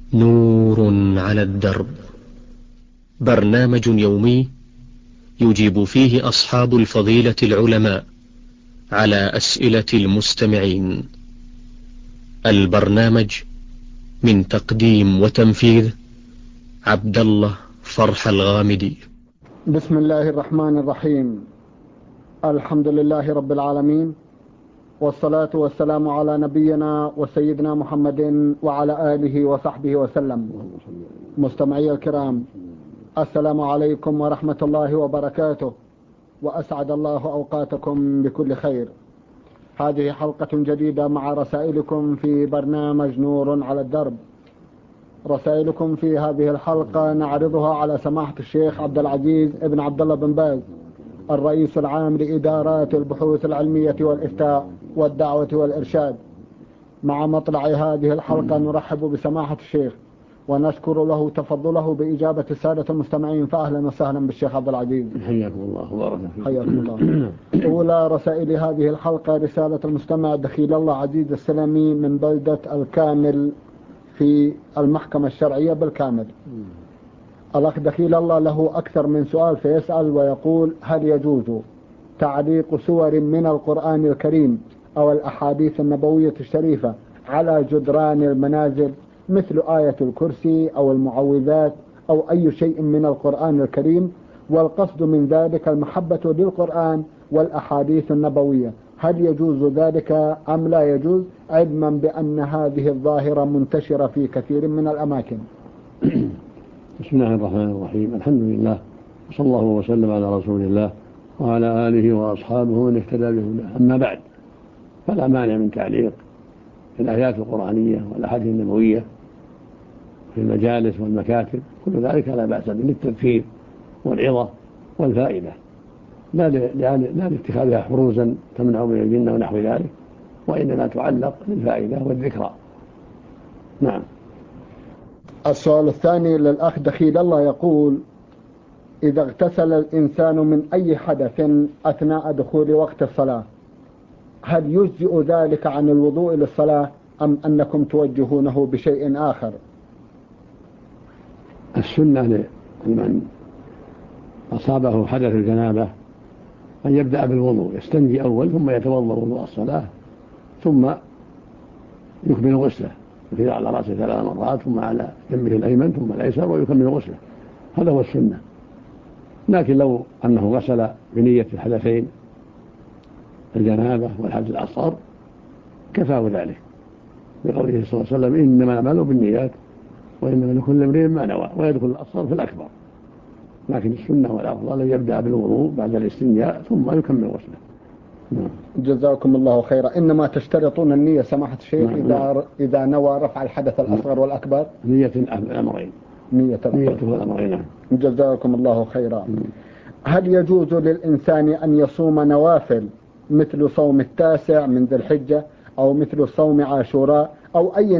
نور على الدرب، برنامج يومي يجيب فيه أصحاب الفضيلة العلماء على أسئلة المستمعين. البرنامج من تقديم وتنفيذ عبد الله فرح الغامدي. بسم الله الرحمن الرحيم. الحمد لله رب العالمين، والصلاة والسلام على نبينا وسيدنا محمد وعلى آله وصحبه وسلم. مستمعي الكرام، السلام عليكم ورحمة الله وبركاته، وأسعد الله أوقاتكم بكل خير. هذه حلقة جديدة مع رسائلكم في برنامج نور على الدرب. رسائلكم في هذه الحلقة نعرضها على سماحة الشيخ عبد العزيز ابن عبد الله بن باز، الرئيس العام لإدارات البحوث العلمية والإفتاء والدعوة والإرشاد. مع مطلع هذه الحلقة نرحب بسماحة الشيخ ونشكر له تفضله بإجابة السادة المستمعين، فأهلا وسهلا بالشيخ عبد العزيز. حياكم الله وبارك فيكم. حياكم الله. أولى رسائل هذه الحلقة رسالة المستمع دخيل الله عزيز السلمي من بلدة الكامل في المحكمة الشرعية بالكامل. الأخ دخيل الله له أكثر من سؤال فيسأل ويقول: هل يجوز تعليق سور من القرآن الكريم أو الأحاديث النبوية الشريفة على جدران المنازل مثل آية الكرسي أو المعوذات أو أي شيء من القرآن الكريم، والقصد من ذلك المحبة للقرآن والأحاديث النبوية؟ هل يجوز ذلك أم لا يجوز، علما بأن هذه الظاهرة منتشرة في كثير من الأماكن؟ بسم الله الرحمن الرحيم. الحمد لله، وصلى الله وسلم على رسول الله وعلى آله وأصحابه ومن اهتدى بهداه. أما بعد، فلا مانع من تعليق الآيات القرآنية والأحاديث النبوية في المجالس والمكاتب، كل ذلك لا بأس به للتذكير والعظة والفائدة، لا لاتخاذها حروزا تمنع من الجنة ونحو ذلك، وإنما تعلق للفائدة والذكرى. نعم. السؤال الثاني للأخ دخيل الله يقول: إذا اغتسل الإنسان من أي حدث أثناء دخول وقت الصلاة، هل يجزئ ذلك عن الوضوء للصلاة أم أنكم توجهونه بشيء آخر؟ السنة لمن أصابه حدث الجنابة أن يبدأ بالوضوء، يستنجي أول ثم يتوضأ وضوء الصلاة، ثم يكمل غسله، يفيض على رأسه 3 مرات ثم على جنبه الأيمن ثم الأيسر ويكمل غسله. هذا هو السنة. لكن لو أنه غسل بنية الحدثين الجنابة والحدث الأصغر كفاه ذلك، بقوله صلى الله عليه وسلم: إنما الأعمال بالنيات وإنما لكل امرئ ما نوى، ويدخل الأصغر في الأكبر. لكن السنة والأفضل أن يبدأ بالوضوء بعد الاستنجاء ثم يكمل غسله. جزاكم الله خيرا. إنما تشترطون النية سماحة الشيخ إذا نوى رفع الحدث الأصغر والأكبر؟ نية الأمرين. نية الأمرين. جزاكم الله خيرا. هل يجوز للإنسان أن يصوم نوافل مثل صوم 9 من ذي الحجة أو مثل صوم عاشوراء أو أي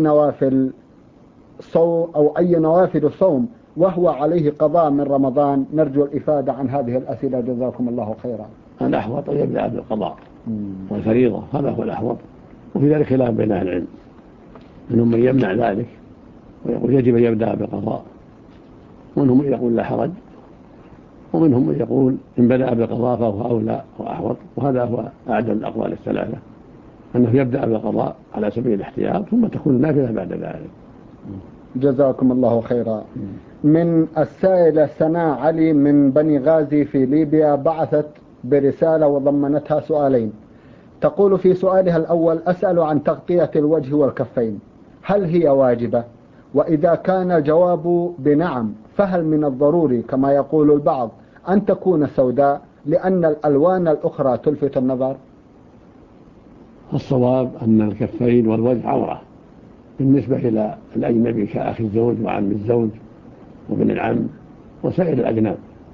نوافل الصوم وهو عليه قضاء من رمضان؟ نرجو الإفادة عن هذه الأسئلة جزاكم الله خيرا. الأحوط أن يبدأ بالقضاء والفريضة، هذا هو الأحوط، وفي ذلك خلاف بين أهل العلم، منهم من يمنع ذلك ويقول يجب أن يبدأ بالقضاء، ومنهم من يقول لا حرج، ومنهم من يقول إن بدأ بالقضاء فهو أولى وأحوط، وهذا هو أعدل الأقوال الثلاثة، أنه يبدأ بالقضاء على سبيل الاحتياط ثم تكون النافلة بعد ذلك. جزاكم الله خيرا. من السائلة سناء علي من بني غازي في ليبيا بعثت برسالة وضمنتها سؤالين. تقول في سؤالها الأول: أسأل عن تغطية الوجه والكفين، هل هي واجبة؟ وإذا كان الجواب بنعم، فهل من الضروري كما يقول البعض أن تكون سوداء لأن الألوان الأخرى تلفت النظر؟ الصواب أن الكفين والوجه عورة بالنسبة إلى الأجنبي كأخي الزوج وعم الزوج وابن العم وسائر الأجناب،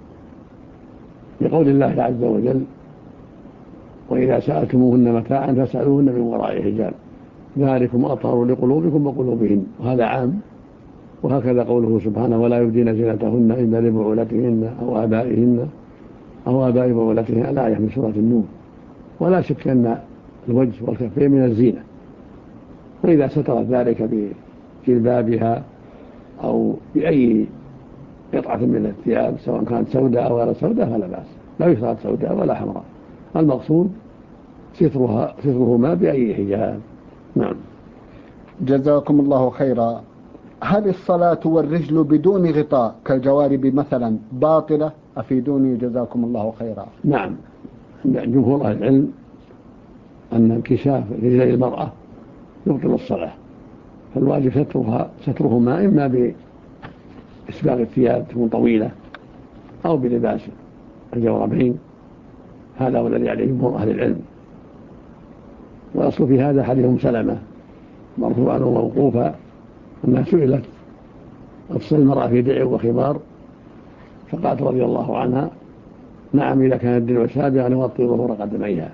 لقول الله عز وجل: وإذا سألتموهن متاعا فاسألوهن من وراء حجاب ذلكم أطهر لقلوبكم وقلوبهن، وهذا عام. وهكذا قوله سبحانه: ولا يبدين زينتهن إلا لبعولتهن أو آبائهن أو آباء بعولتهن، الآية من سورة النور. ولا شك أن الوجه والكفين من الزينة، وإذا سترت ذلك بجلبابها أو بأي قطعة من الثياب سواء كانت سوداء أو غير سوداء فلا بأس، لا يشترط سوداء ولا حمراء، المقصود سترهما بأي حجاب. نعم. جزاكم الله خيرا. هل الصلاة والرجل بدون غطاء كالجوارب مثلا باطلة؟ أفيدوني جزاكم الله خيرا. نعم، جمهور أهل العلم أن انكشاف رجلي المرأة يبطل الصلاة، فالواجب سترهما إما بإسباغ الثياب تكون طويلة أو بلباس الجوربين، هذا هو الذي عليه جمهور أهل العلم. وأصل في هذا حديث سلمة مرفوعا وموقوفا أنها سئلت أفصل المرأة في درع وخمار فقالت رضي الله عنها نعم إذا كان الدرع سابغا يغطي ظهور قدميها،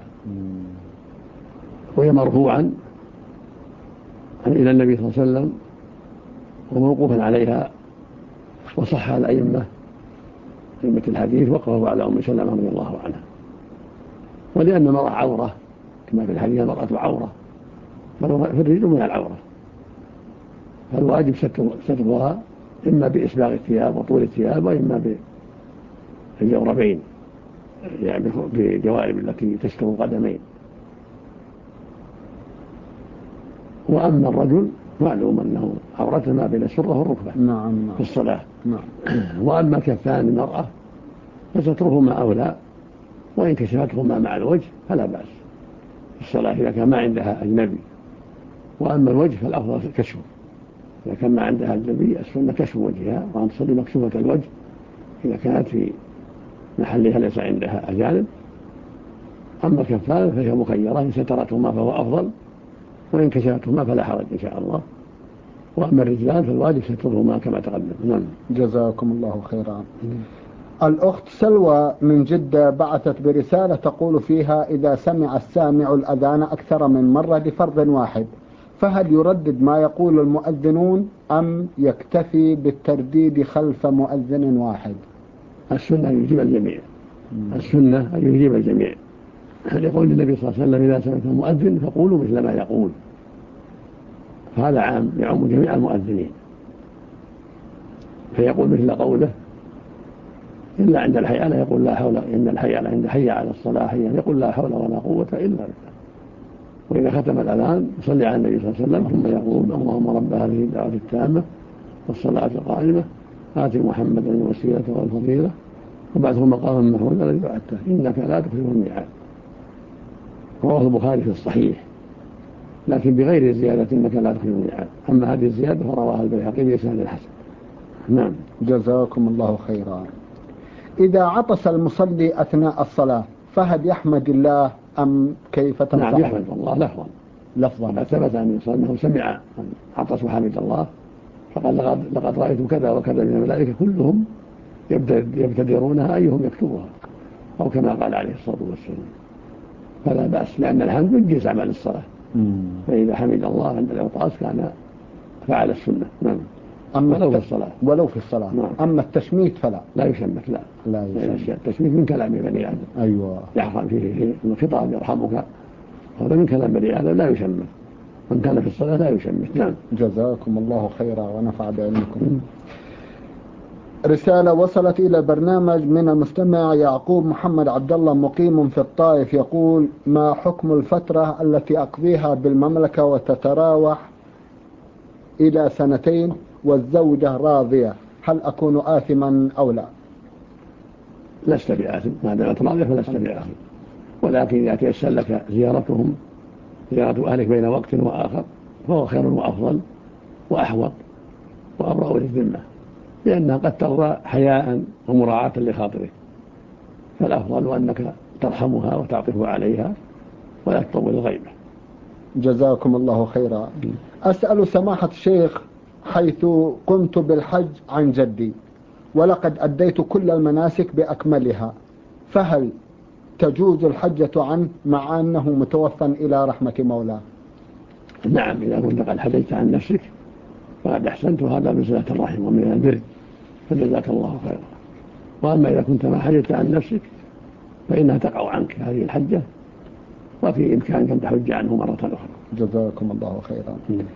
وهي مرفوعا إلى النبي صلى الله عليه وسلم وموقوفا عليها، وصح الأئمة أئمة الحديث وقفوا على أم سلمة رضي الله عنها. ولأن المرأة عورة كما في الحديث المرأة عورة، فالرجل من العورة، فالواجب سترها إما بإسباغ الثياب وطول الثياب وإما بالجوربين يعني بجوارب التي تستر القدمين. وأما الرجل معلوم أنه عورته ما بين السرة والركبة في الصلاة. وأما كفان المرأة فسترهما أولى، وإن كشفتهما مع الوجه فلا بأس في الصلاة إذا كان ما عندها أجنبي. وأما الوجه فالأفضل كشفه، إذا كان ما عندها أجنبي السنة كشف وجهها وأن تصلي مكشوفة الوجه إذا كانت في محلها ليس عندها أجانب. أما الكفان فهي مخيرة، إن سترتهما فهو أفضل، وإن كشفتهما فلا حرج إن شاء الله. وأما الرجلان فالواجب سترهما كما تقدم. نعم. جزاكم الله خيرا. الأخت سلوى من جدة بعثت برسالة تقول فيها إذا سمع السامع الأذان أكثر من مرة لفرض واحد فهل يردد ما يقول المؤذنون أم يكتفي بالترديد خلف مؤذن واحد؟ السنة أن يجيب الجميع، السنة أن يجيب الجميع، يقول النبي صلى الله عليه وسلم إذا سمعتم المؤذن فقولوا مثل ما يقول، فهذا عام يعم جميع المؤذنين، فيقول مثل قوله إلا عند الحيالة يقول لا حول، إن الحيالة عند حي على الصلاة يقول لا حول ولا قوة إلا بالله. وإذا ختم الأذان يصلي على النبي صلى الله عليه وسلم ثم يقول اللهم رب هذه الدعوة التامة والصلاة القائمة آت محمدا الوسيلة والفضيلة وبعثه مقاما محمودا الذي وعدته إنك لا تخلف الميعاد. رواه البخاري في الصحيح لكن بغير زيادة إنك لا تخلف الميعاد. أما هذه الزيادة فرواها البيهقي بإسناد الحسن. نعم. جزاكم الله خيرا. إذا عطس المصلي أثناء الصلاة فهل يحمد الله أم كيف تنصح؟ نعم يحمد الله لفظا. ثبت أن أنه سمع عطس وحمد الله فقال لقد رأيت كذا وكذا من الملائكة كلهم يبتدرونها أيهم يكتبها، أو كما قال عليه الصلاة والسلام. فلا بأس لأن الحمد ينجز عمل الصلاة، فإذا حمد الله عند العطاس كان فعل السنة. نعم. ولو في الصلاة. نعم. أما التشميت فلا لا يشمت. لا يشمت. التشميت من كلام بني آدم. أيوة. يحرم فيه الخطاب يرحمك، هذا من كلام بني آدم لا يشمت، من كان في الصلاة لا يشمت. نعم. جزاكم الله خيرا ونفع بعلمكم. رسالة وصلت إلى برنامج من المستمع يعقوب محمد عبد الله مقيم في الطائف يقول ما حكم الفترة التي أقضيها بالمملكة وتتراوح إلى 2 والزوجة راضية، هل أكون آثما أو لا؟ لست بآثم ما دامت راضية فلست بآثم، ولكن إذا تيسر لك زيارتهم زيارة أهلك بين وقت وآخر فهو خير وأفضل وأحوط وأبرأ للذمة، لأنها قد ترضى حياء ومراعاة لخاطرك، فالأفضل أنك ترحمها وتعطف عليها ولا تطول الغيبة. جزاكم الله خيرا. أسأل سماحة الشيخ حيث قمت بالحج عن جدي ولقد أديت كل المناسك بأكملها، فهل تجوز الحجة عنه مع أنه متوفى إلى رحمة مولاه؟ نعم، إذا كنت قد حججت عن نفسك فقد أحسنت، وهذا من صلة الرحم ومن البر فجزاك الله خيرا. وأما إذا كنت ما حججت عن نفسك فإنها تقع عنك هذه الحجة، وفي إمكانك أن تحج عنه مرة أخرى. جزاكم الله خيرا.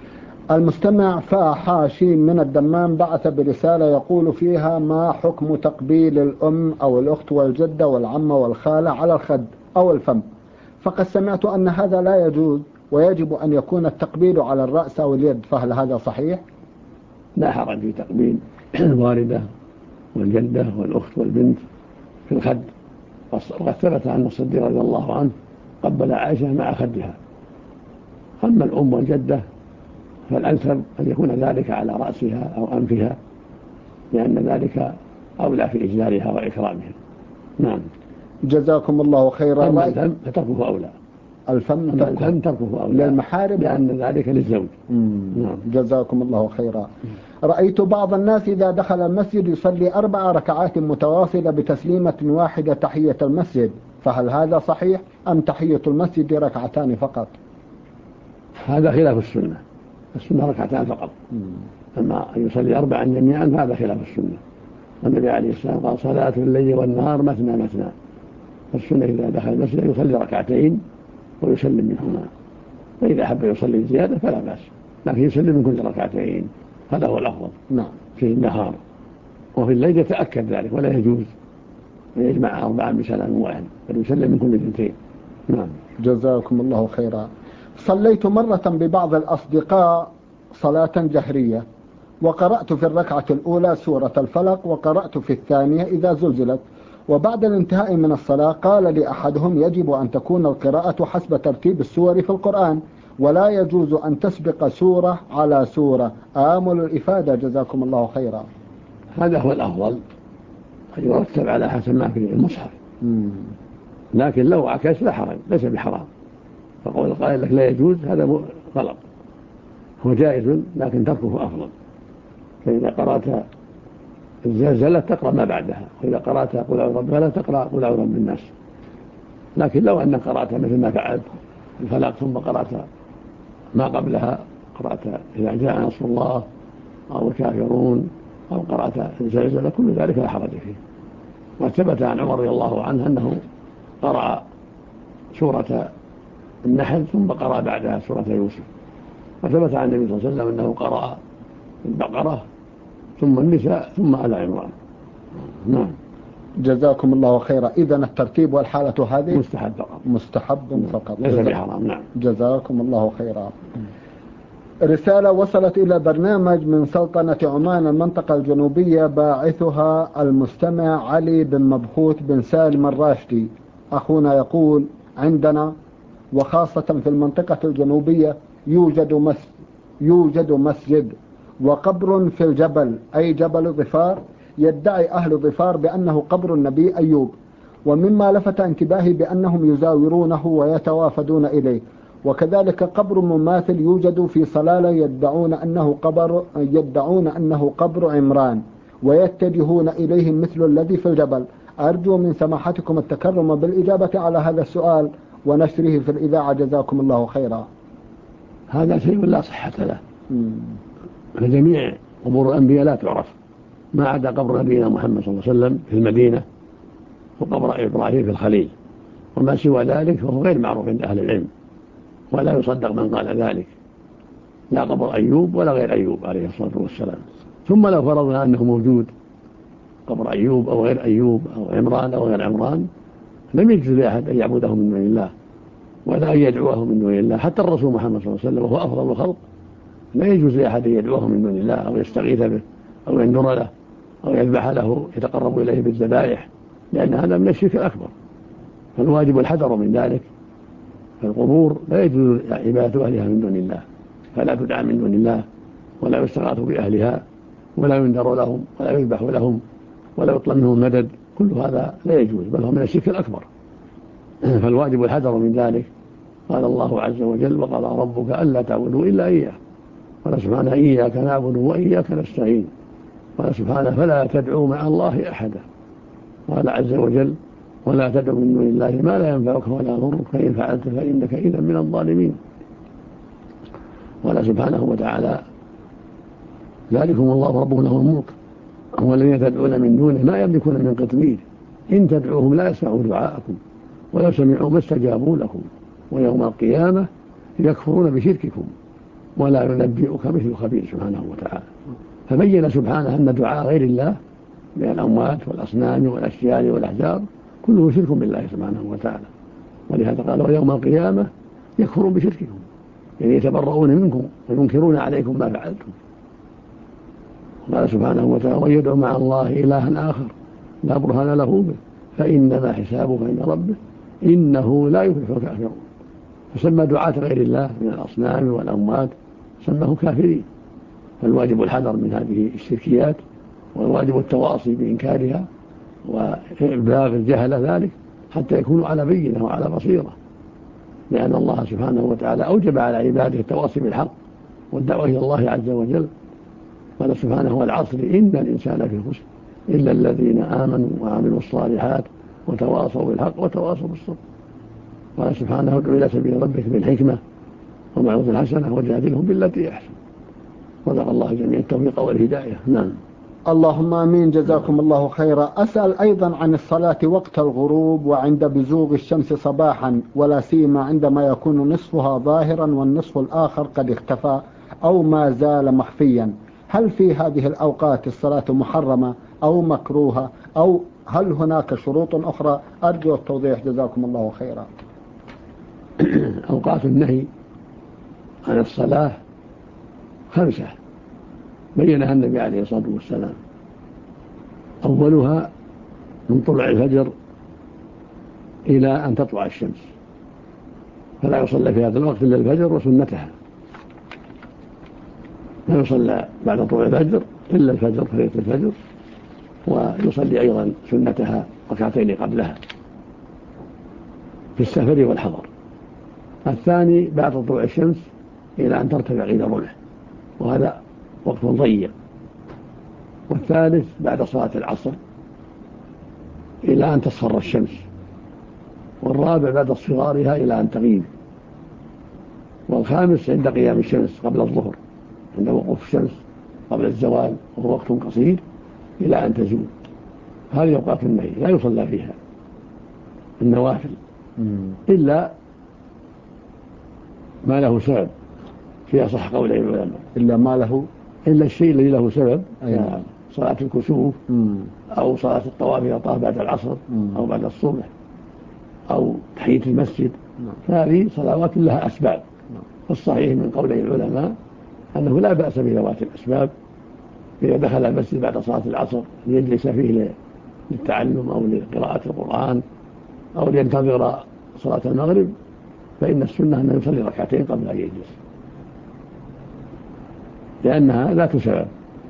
المستمع فحاشي من الدمام بعث برسالة يقول فيها: ما حكم تقبيل الأم أو الأخت والجدة والعمة والخالة على الخد أو الفم؟ فقد سمعت أن هذا لا يجوز ويجب أن يكون التقبيل على الرأس أو اليد، فهل هذا صحيح؟ لا حرج في تقبيل الوالدة والجدة والأخت والبنت في الخد، وقد ثبت أن الصديق رضي الله عنه قبل عائشة مع خدها. أما الأم والجدة فالأنسب أن يكون ذلك على رأسها أو أنفها، لأن ذلك أولى في إجلالها وإكرامها. نعم. جزاكم الله خيرا. أما الفم فتركه أولى. الفم تركه أولى للمحارم، لأن ذلك للزوج. نعم. جزاكم الله خيرا. رأيت بعض الناس إذا دخل المسجد يصلي 4 ركعات متواصلة بتسليمة واحدة تحية المسجد، فهل هذا صحيح أم تحية المسجد 2 ركعتان فقط؟ هذا خلاف السنة. السنة 2 ركعتان فقط. أما أن يصلي 4 جميعا فهذا خلاف السنة. النبي عليه السلام قال: صلاة الليل والنهار مثنى مثنى. فالسنة إذا دخل المسجد يصلي 2 ركعتين ويسلم منهما، فإذا أحب يصلي زيادة فلا بأس، لكن يسلم من كل 2 ركعتين، هذا هو الأفضل. نعم. في النهار. وفي الليل يتأكد ذلك ولا يجوز أن يجمع 4 بسلام واحد، بل يسلم من كل 2. نعم. جزاكم الله خيرا. صليت مرة ببعض الأصدقاء صلاة جهرية، وقرأت في الركعة الأولى سورة الفلق، وقرأت في الثانية إذا زلزلت، وبعد الانتهاء من الصلاة قال لي أحدهم: يجب أن تكون القراءة حسب ترتيب السور في القرآن، ولا يجوز أن تسبق سورة على سورة. آمل الإفادة جزاكم الله خيرا. هذا هو الأفضل، أن يرتب على حسب ما في المصحف. لكن لو عكس لا حرج، ليس بحرام. فقول القائل لك لا يجوز هذا غلط، هو جائز لكن تركه أفضل. فإذا قرأت الزلزلة تقرأ ما بعدها، وإذا قرأت قل أعوذ برب الفلق تقرأ قل أعوذ برب الناس. لكن لو أنك قرأت مثل ما فعلت الفلق ثم قرأت ما قبلها، قرأت إذا جاء نصر الله أو الكافرون أو قرأت الزلزلة، كل ذلك لا حرج فيه. وثبت عن عمر رضي الله عنه أنه قرأ سورة النحل ثم قرأ بعدها سورة يوسف. وثبت عن النبي صلى الله عليه وسلم أنه قرأ البقرة ثم النساء ثم آل عمران. نعم. جزاكم الله خيرا. إذن الترتيب والحالة هذه مستحب فقط. مستحب فقط، ليس بحرام. نعم. جزاكم الله خيرا. رسالة وصلت إلى برنامج من سلطنة عمان المنطقة الجنوبية، باعثها المستمع علي بن مبخوت بن سالم الراشدي. أخونا يقول: عندنا وخاصة في المنطقة الجنوبية يوجد مسجد وقبر في الجبل، أي جبل ظفار، يدعي أهل ظفار بأنه قبر النبي أيوب، ومما لفت انتباهي بأنهم يزاورونه ويتوافدون إليه. وكذلك قبر مماثل يوجد في صلالة يدعون أنه قبر عمران، ويتجهون إليه مثل الذي في الجبل. أرجو من سماحتكم التكرم بالإجابة على هذا السؤال ونشره في الإذاعة، جزاكم الله خيرا. هذا شيء لا صحة له. فجميع قبور الأنبياء لا تعرف، ما عدا قبر نبينا محمد صلى الله عليه وسلم في المدينة وقبر إبراهيم في الخليل، وما سوى ذلك فهو غير معروف عند أهل العلم، ولا يصدق من قال ذلك، لا قبر أيوب ولا غير أيوب عليه الصلاة والسلام. ثم لو فرضنا أنه موجود قبر أيوب أو غير أيوب أو عمران أو غير عمران، لم يجوز لأحد أن يعبده من دون الله ولا أن يدعوه من دون الله. حتى الرسول محمد صلى الله عليه وسلم وهو أفضل الخلق لا يجوز لأحد أن يدعوه من دون الله أو يستغيث به أو ينذر له أو يذبح له يتقرب إليه بالذبائح، لأن هذا من الشرك الأكبر. فالواجب الحذر من ذلك. فالقبور لا يجوز عبادة أهلها من دون الله، فلا تدعى من دون الله ولا يستغاث بأهلها ولا ينذر لهم ولا يذبح لهم ولا يطلب منهم مدد، كل هذا لا يجوز، بل هو من الشرك الأكبر. فالواجب الحذر من ذلك. قال الله عز وجل: وقضى ربك ألا تعبدوا إلا إياه. قال سبحانه: إياك نعبد وإياك نستعين. قال سبحانه: فلا تدعوا مع الله أحدا. قال عز وجل: ولا تدعوا من دون الله ما لا ينفعك ولا يضرك، فإن فعلت فإنك إذا من الظالمين. قال سبحانه وتعالى: ذلكم الله ربكم له الملك هو الذين تدعون من دونه ما يملكون من قطمير إن تدعوهم لا يسمعوا دعاءكم ولو سمعوا ما استجابوا لكم ويوم القيامة يكفرون بشرككم ولا ينبئك مثل خبير سبحانه وتعالى. فبين سبحانه أن دعاء غير الله من الأموات والأصنام والأشجار والأحجار كله شرك بالله سبحانه وتعالى. ولهذا قال ويوم القيامة يكفرون بشرككم، يعني يتبرؤون منكم وينكرون عليكم ما فعلتم. قال سبحانه وتعالى ويدعو مع الله إلها آخر لا برهان له به فإنما حسابه عند ربه إنه لا يفلح الكافرون. فسمى دعاة غير الله من الأصنام والأموات سماه كافرين. فالواجب الحذر من هذه الشركيات، والواجب التواصي بإنكارها وإبلاغ الجهل ذلك حتى يكونوا على بينة وعلى بصيرة، لأن الله سبحانه وتعالى أوجب على عباده التواصي بالحق والدعوة إلى الله عز وجل. قال سبحانه والعصر إن الإنسان في خسر إلا الذين آمنوا وعملوا الصالحات وتواصوا بالحق وتواصوا بالصبر. قال سبحانه ادع إلى سبيل ربك بالحكمة وموعظة الحسنة وجادلهم بالتي أحسن. وذكر الله جميع التوفيق والهداية. نعم. اللهم آمين. جزاكم الله خيرا. أسأل أيضا عن الصلاة وقت الغروب وعند بزوغ الشمس صباحا، ولا سيما عندما يكون نصفها ظاهرا والنصف الآخر قد اختفى أو ما زال مخفيا. هل في هذه الأوقات الصلاة محرمة أو مكروهة، أو هل هناك شروط أخرى؟ أرجو التوضيح جزاكم الله خيرا. أوقات النهي عن الصلاة 5 بينها النبي عليه الصلاة والسلام. أولها من طلوع الفجر إلى أن تطلع الشمس، فلا يصلى في هذا الوقت إلا الفجر وسنتها. لا يصلى بعد طلوع الفجر إلا الفجر فريضة الفجر، ويصلي أيضا سنتها ركعتين قبلها في السفر والحضر. الثاني بعد طلوع الشمس إلى أن ترتفع إلى الرمح، وهذا وقت ضيق. والثالث بعد صلاة العصر إلى أن تصفر الشمس. والرابع بعد اصفرارها إلى أن تغيب. والخامس عند قيام الشمس قبل الظهر، عند وقوف الشمس قبل الزوال وهو وقت قصير إلى أن تزول. هذه أوقات النهي لا يصلى فيها النوافل إلا ما له سبب، في أصح قولي العلماء. إلا ما له، إلا الشيء الذي له سبب، يعني صلاة الكسوف أو صلاة الطواف إذا طاف بعد العصر أو بعد الصبح أو تحية المسجد. هذه صلوات لها أسباب. الصحيح من قولي العلماء أنه لا بأس بذوات الأسباب. إذا دخل المسجد بعد صلاة العصر ليجلس فيه للتعلم أو لقراءة القرآن أو لينتظر صلاة المغرب، فإن السنة أنه يصلي ركعتين قبل أن يجلس، لأنها ذات سبب.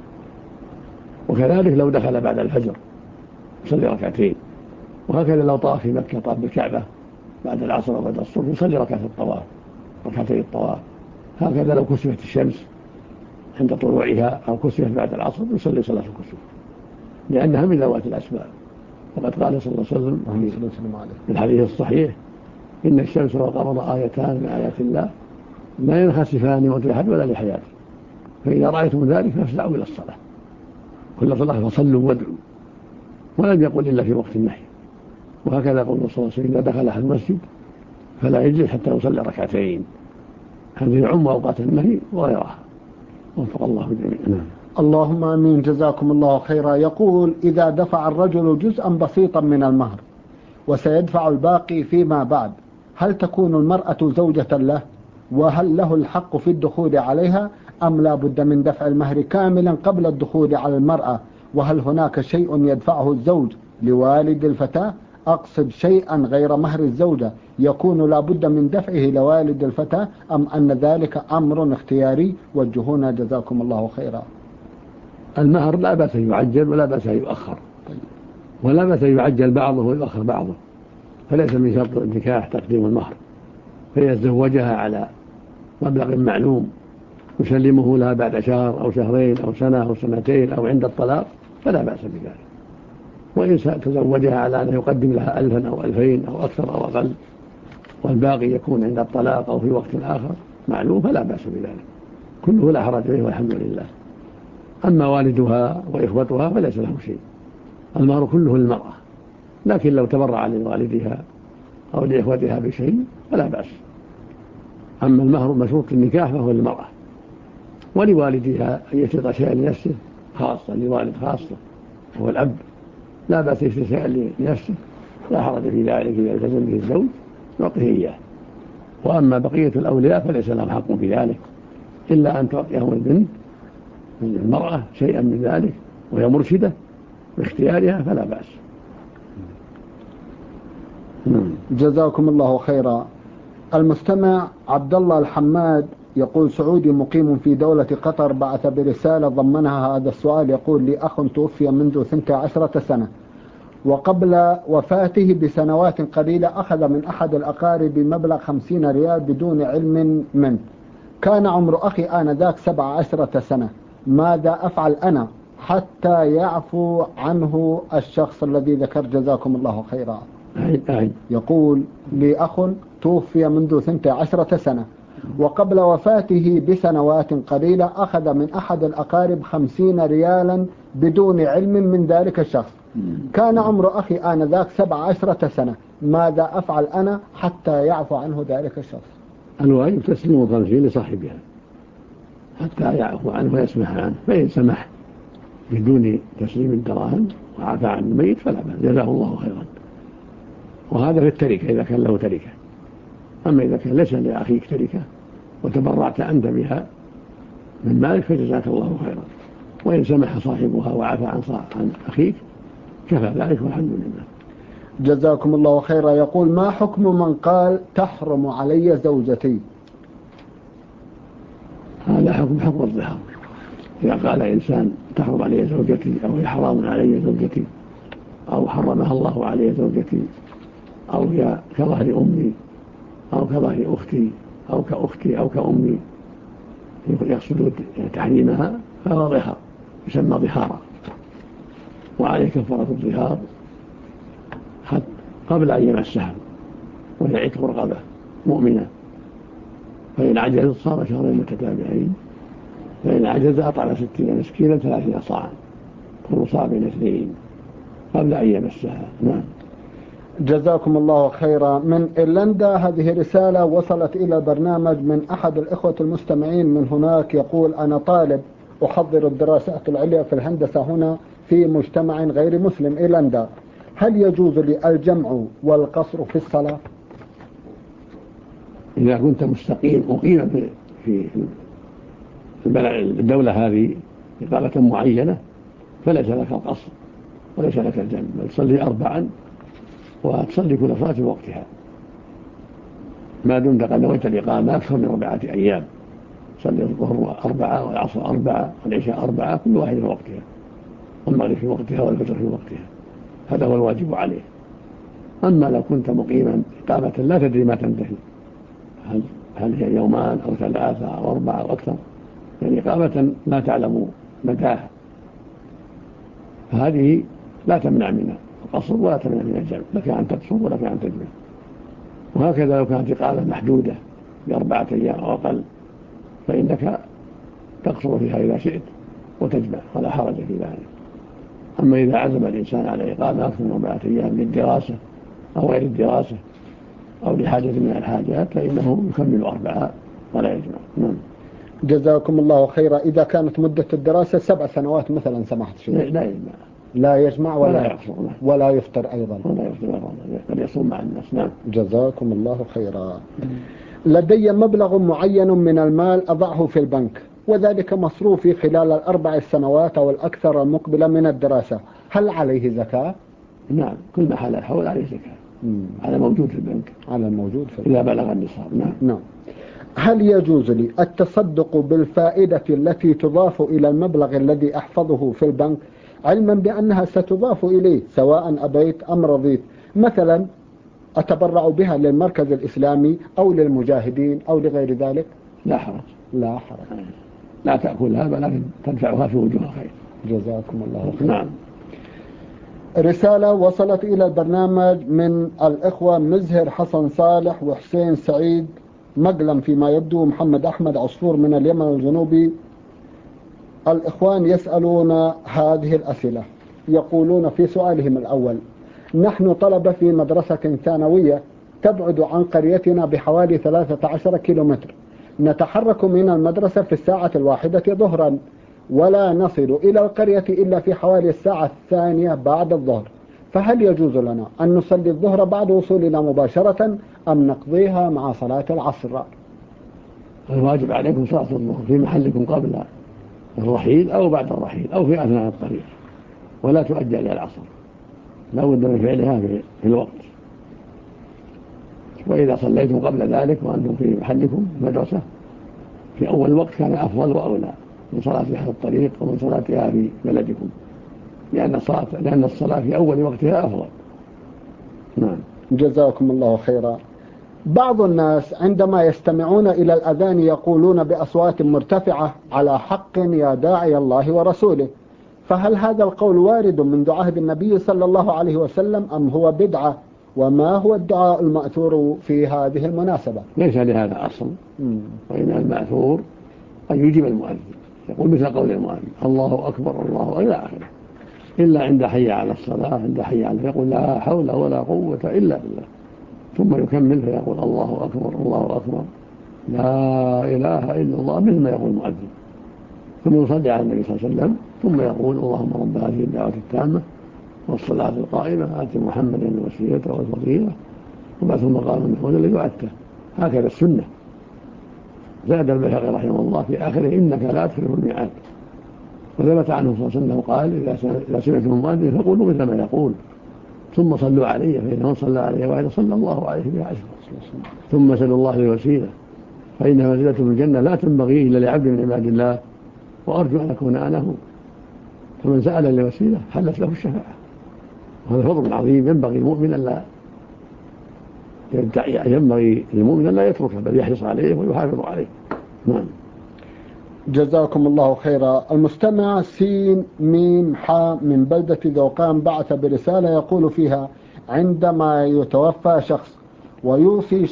وكذلك لو دخل بعد الفجر يصلي ركعتين. وهكذا لو طاف في مكة طاف بالكعبة بعد العصر وبعد الصبح يصلي ركعتي الطواف. هكذا لو كسفت الشمس عند طلوعها أو كسفت بعد العصر يصلي صلاة الكسوف، لأنها من ذوات الأسباب. وقد قال صلى الله عليه وسلم في الحديث الصحيح إن الشمس والقمر آيتان من آيات الله لا ينخسفان لموت أحد ولا لحياته، فإذا رأيتم ذلك فافزعوا إلى الصلاة، كل صلاة فصلوا وادعوا. ولم يقل إلا في وقت النهي. وهكذا قول صلى الله عليه وسلم إذا دخل أحد المسجد فلا يجلس حتى يصلي ركعتين. هذه يعم أوقات النهي وغيرها. وفق الله جميعا. اللهم آمين. جزاكم الله خيرا. يقول إذا دفع الرجل جزءا بسيطا من المهر وسيدفع الباقي فيما بعد، هل تكون المرأة زوجة له؟ وهل له الحق في الدخول عليها أم لا بد من دفع المهر كاملا قبل الدخول على المرأة؟ وهل هناك شيء يدفعه الزوج لوالد الفتاة، أقصد شيئا غير مهر الزوجة يكون لا بد من دفعه لوالد الفتاة، أم أن ذلك أمر اختياري؟ وجهونا جزاكم الله خيرا. المهر لا بأس يعجل ولا بأس يؤخر، ولا بأس يعجل بعضه ويؤخر بعضه، فليس من شرط النكاح تقديم المهر. فإذا تزوجها على مبلغ معلوم يسلمه لها بعد شهر أو شهرين أو سنة أو سنتين أو عند الطلاق فلا بأس بذلك. وإن تزوجها على أن يقدم لها 1000 أو 2000 أو أكثر أو أقل والباقي يكون عند الطلاق أو في وقت آخر معلوم فلا بأس بذلك، كله لا حرج به والحمد لله. أما والدها وإخوتها فليس له شيء، المهر كله للمرأة، لكن لو تبرع لوالدها أو لإخوتها بشيء فلا بأس. أما المهر مشروط النكاح فهو للمرأة ولوالدها أن يشترط شيئا لنفسه خاصة، لوالد خاصة هو الأب لا بأس يشترط شيئا لنفسه، لا حرج في ذلك إذا التزم به الزوج يعطيه إياه. وأما بقية الأولياء فليس لهم حق في ذلك إلا أن تعطيهم البنت من المرأة شيئا من ذلك وهي مرشدة باختيارها فلا بأس. جزاكم الله خيرا. المستمع عبد الله الحماد يقول: سعودي مقيم في دولة قطر بعث برسالة ضمنها هذا السؤال، يقول: لي أخ توفي منذ 12 سنة، وقبل وفاته بسنوات قليلة أخذ من أحد الأقارب مبلغ 50 ريال بدون علم منه. كان عمر أخي آنذاك 17 سنة، ماذا أفعل أنا حتى يعفو عنه الشخص الذي ذكر؟ جزاكم الله خيرا. يقول: لي أخ توفي منذ 12 سنة، وقبل وفاته بسنوات قليلة أخذ من أحد الأقارب 50 ريالا بدون علم من ذلك الشخص. كان عمر أخي آنذاك 17 سنة، ماذا أفعل أنا حتى يعفو عنه ذلك الشخص؟ الواجب تسليم 50 لصاحبها حتى يعفو عنه ويسمح عنه، فإن سمح بدون تسليم الدراهم وعفى عن الميت فلا بأس، جزاه الله خيرا. وهذا في التركة إذا كان له تركة. أما إذا كان ليس لأخيك تركة وتبرعت أنت بها من مالك فجزاك الله خيرا، وإن سمح صاحبها وعفى عن أخيك كفى ذلك والحمد لله. جزاكم الله خيرا. يقول: ما حكم من قال تحرم علي زوجتي؟ هذا حكم الظهار. إذا قال إنسان تحرم علي زوجتي أو هي حرام علي زوجتي أو حرمها الله علي زوجتي أو هي كظهر أمي أو كظهر أختي أو كأختي أو كأمي يقصد تحريمها فهو ظهار، يسمى ظهارا، وعليه كفارة الظهار قبل أن يمسها، وهي عتق رقبة مؤمنة، فإن عجز صام شهرين متتابعين، فإن عجز أطعم 60 مسكينا 30 صاعا، كل صاع بين 2 قبل أن يمسها. نعم. جزاكم الله خيرا. من إيرلندا هذه رسالة وصلت إلى برنامج من أحد الإخوة المستمعين من هناك، يقول: أنا طالب أحضر الدراسات العليا في الهندسة هنا في مجتمع غير مسلم إيرلندا، هل يجوز لي الجمع والقصر في الصلاة؟ إذا كنت مقيما في الدولة هذه إقامة معينة فليس لك القصر وليس لك الجمع، بل تصلي 4 وتصلي كل صلاة في وقتها ما دمت قد نويت الإقامة أكثر من 4 أيام. تصلي الظهر 4 والعصر 4 والعشاء 4 كل واحد في وقتها، والمغرب في وقتها والفجر في وقتها، هذا هو الواجب عليه. أما لو كنت مقيما إقامة لا تدري ما تنتهي، هل هي 2 أو 3 أو 4 أو أكثر، يعني إقامة لا تعلم مداها، فهذه لا تمنع منها القصر ولا تمنع من الجمع، لك أن تقصر ولك أن تجمع. وهكذا لو كانت إقامة محدودة ب4 أيام أو أقل فإنك تقصر فيها إذا شئت وتجمع ولا حرج في ذلك. أما إذا عزم الإنسان على إقامة أكثر من 4 أيام للدراسة أو غير الدراسة أو لحاجة من الحاجات فإنه يكمل 4 ولا يجمع. نعم. جزاكم الله خيرا. إذا كانت مدة الدراسة 7 سنوات مثلا سمحت شيء لا يجمع، لا يجمع ولا يفطر أيضا، بل يصوم مع الناس. نعم. جزاكم الله خيرا. لدي مبلغ معين من المال أضعه في البنك، وذلك مصروفي خلال ال4 سنوات أو الأكثر المقبلة من الدراسة، هل عليه زكاة؟ نعم، كل ما حال الحول عليه زكاة على موجود في البنك، على الموجود في البنك إذا بلغ النصاب. نعم. هل يجوز لي التصدق بالفائدة التي تضاف إلى المبلغ الذي أحفظه في البنك، علما بأنها ستضاف إليه سواء أبيت أم رضيت؟ مثلا أتبرع بها للمركز الإسلامي أو للمجاهدين أو لغير ذلك. لا حرج. لا حرج. لا تأكلها ولكن تنفعها في وجوه خير. جزاكم الله خير. نعم. رسالة وصلت إلى البرنامج من الإخوة مزهر حسن صالح وحسين سعيد مقلم فيما يبدو محمد أحمد عصفور من اليمن الجنوبي. الإخوان يسألون هذه الأسئلة، يقولون في سؤالهم الأول: نحن طلبة في مدرسة ثانوية تبعد عن قريتنا بحوالي 13 كيلومتر، نتحرك من المدرسة في الساعة 1 ظهرا، ولا نصل إلى القرية إلا في حوالي الساعة 2 بعد الظهر، فهل يجوز لنا أن نصلي الظهر بعد وصولنا مباشرة أم نقضيها مع صلاة العصر؟ الواجب عليكم صلاة الظهر في محلكم قبل الرحيل أو بعد الرحيل أو في أثناء الطريق، ولا تؤجل إلى العصر، لا بد من فعلها في الوقت. وإذا صليتم قبل ذلك وأنتم في محلكم المدرسة في أول وقت كان أفضل وأولى من صلاتها في الطريق ومن صلاتها في بلدكم، لأن الصلاة في أول وقتها أفضل. نعم. جزاكم الله خيرا. بعض الناس عندما يستمعون إلى الأذان يقولون بأصوات مرتفعة: على حق يا داعي الله ورسوله، فهل هذا القول وارد منذ عهد النبي صلى الله عليه وسلم أم هو بدعة؟ وما هو الدعاء المأثور في هذه المناسبة؟ ليس لهذا أصل، وإن المأثور أن يجيب المؤذن، يقول مثل قول المؤذن: الله أكبر الله إلى آخره، إلا عند حي على الصلاة، عند حي على يقول: لا حول ولا قوة إلا بالله، ثم يكمل فيقول: الله أكبر الله أكبر لا إله إلا الله، مثل ما يقول المؤذن، ثم يصلي على النبي صلى الله عليه وسلم، ثم يقول: اللهم رب هذه الدعوة التامة والصلاة القائمة آت محمدا الوسيلة والفضيلة وبعثه مقام محمود الذي وعدته. هكذا السنة. زاد البيهقي رحمه الله في آخره: إنك لا تخلف الميعاد. وثبت عنه صلى الله عليه وسلم قال: إذا سمعتم المؤذن فقولوا مثل ما يقول، ثم صلوا عليه، فإن من صلى عليه واحد صلى الله عليه بها 10، ثم سلوا الله الوسيلة فإنها منزلة في الجنة لا تنبغي إلا لعبد من عباد الله، وأرجو أن أكون أنا هو. فمن سأل الوسيلة حلت له الشفاعة، وهذا فضل عظيم ينبغي المؤمن أن لا يتركه، بل يحرص عليه ويحافظ عليه. نعم. جزاكم الله خيرا. المستمع سين ميم حا من بلدة ذوقان بعث برسالة يقول فيها: عندما يتوفى شخص ويوصي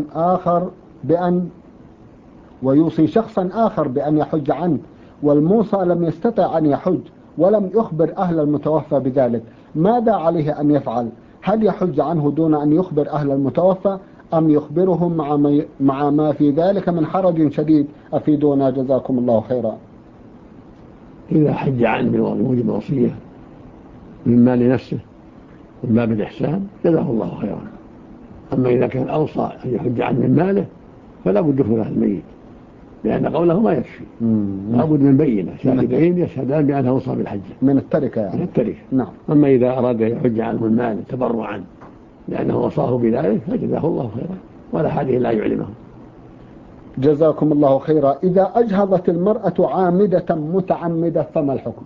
شخصا آخر بأن يحج عنه، والموصى لم يستطع أن يحج ولم يخبر أهل المتوفى بذلك، ماذا عليه أن يفعل؟ هل يحج عنه دون أن يخبر أهل المتوفى أم يخبرهم مع ما في ذلك من حرج شديد؟ أفيدونا جزاكم الله خيرا. إذا حج عنه بموجب وصية من مال نفسه من باب الإحسان جزاه الله خيرا. أما إذا كان أوصى أن يحج عنه من ماله فلا بد يخبر الميت، لأن قوله ما يكفي، لا بد من بينة، شاهدين يشهدان بأنه أوصى بالحج من التركة يعني. من التركة. نعم. أما إذا أراد أن يحج عنه من ماله تبرعا لأنه وصاه بذلك فجزاه الله خيرا، ولا حاجة لا يعلمه. جزاكم الله خيرا. إذا أجهضت المرأة عامدة متعمدة فما الحكم؟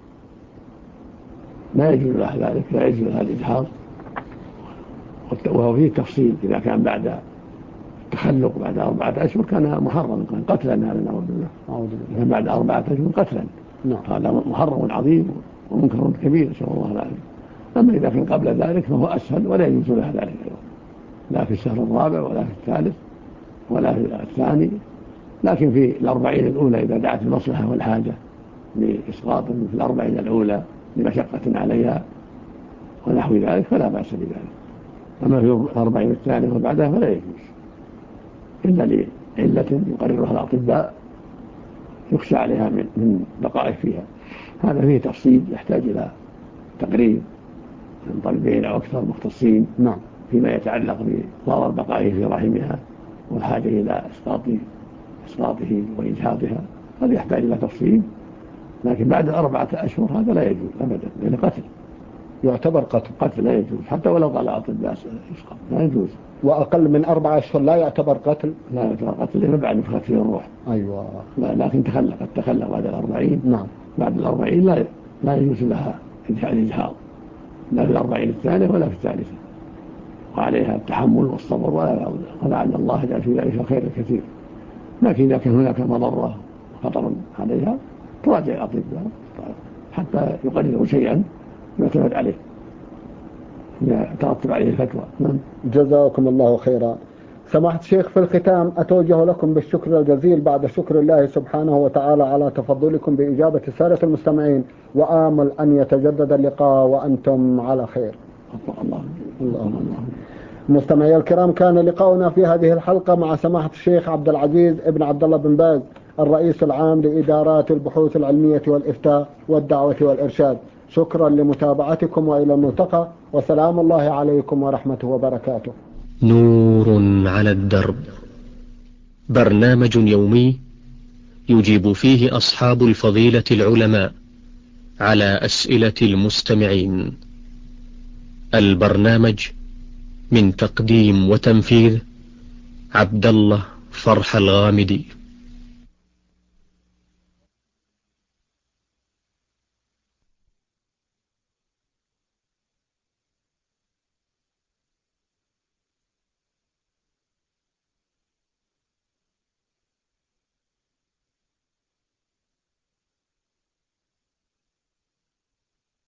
لا يجوز لها ذلك، لا يجوز لها الإجهاض، وهو فيه تفصيل. إذا كان بعد التخلق بعد 4 أشهر كان محرما، كان قتلا، هذا نعوذ بالله. كان بعد 4 أشهر قتلا، هذا محرم عظيم ومنكر كبير، نسأل الله العافية. أما إذا كان قبل ذلك فهو أسهل، ولا يجوز لها ذلك أيضا، لا في الشهر الرابع ولا في الثالث ولا في الثاني، لكن في 40 الأولى إذا دعت المصلحة والحاجة لإسقاط في 40 الأولى لمشقة عليها ونحو ذلك فلا بأس بذلك. أما في 40 الثانية وبعدها فلا يجوز إلا لعلة يقررها الأطباء يخشى عليها من بقائه فيها. هذا فيه تفصيل يحتاج إلى تقرير من طبيبين أو أكثر مختصين فيما يتعلق بضرر بقائه في رحمها والحاجة إلى إسقاطه وإجهاضها، هذا يحتاج إلى تفصيل. لكن بعد 4 أشهر هذا لا يجوز أبدا، لأن قتل، يعتبر قتل لا يجوز، حتى ولو قال أطباء يسقط لا يجوز. وأقل من 4 أشهر لا يعتبر قتل؟ لا يعتبر قتل لأنه بعد نفخت فيه الروح. أيوة. لكن تخلق بعد 40. نعم. بعد 40 لا يجوز لها الإجهاض، لا في 40 الثانية ولا في الثالثة، وعليها التحمل والصبر، ولعل الله جعل في ذلك خير كثير. لكن إذا كان هناك مضرة وخطر عليها تراجع الأطباء حتى يقرروا شيئا يعتمد عليه يترتب عليه الفتوى. جزاكم الله خيرا. سماحة الشيخ، في الختام أتوجه لكم بالشكر الجزيل بعد شكر الله سبحانه وتعالى على تفضلكم بإجابة السادة المستمعين، وآمل أن يتجدد اللقاء وأنتم على خير. الله. مستمعي الكرام، كان لقاؤنا في هذه الحلقة مع سماحة الشيخ عبد العزيز ابن عبد الله بن باز، الرئيس العام لإدارات البحوث العلمية والإفتاء والدعوة والإرشاد. شكرا لمتابعتكم، وإلى الملتقى، وسلام الله عليكم ورحمته وبركاته. نور على الدرب، برنامج يومي يجيب فيه أصحاب الفضيلة العلماء على أسئلة المستمعين. البرنامج من تقديم وتنفيذ عبد الله فرح الغامدي.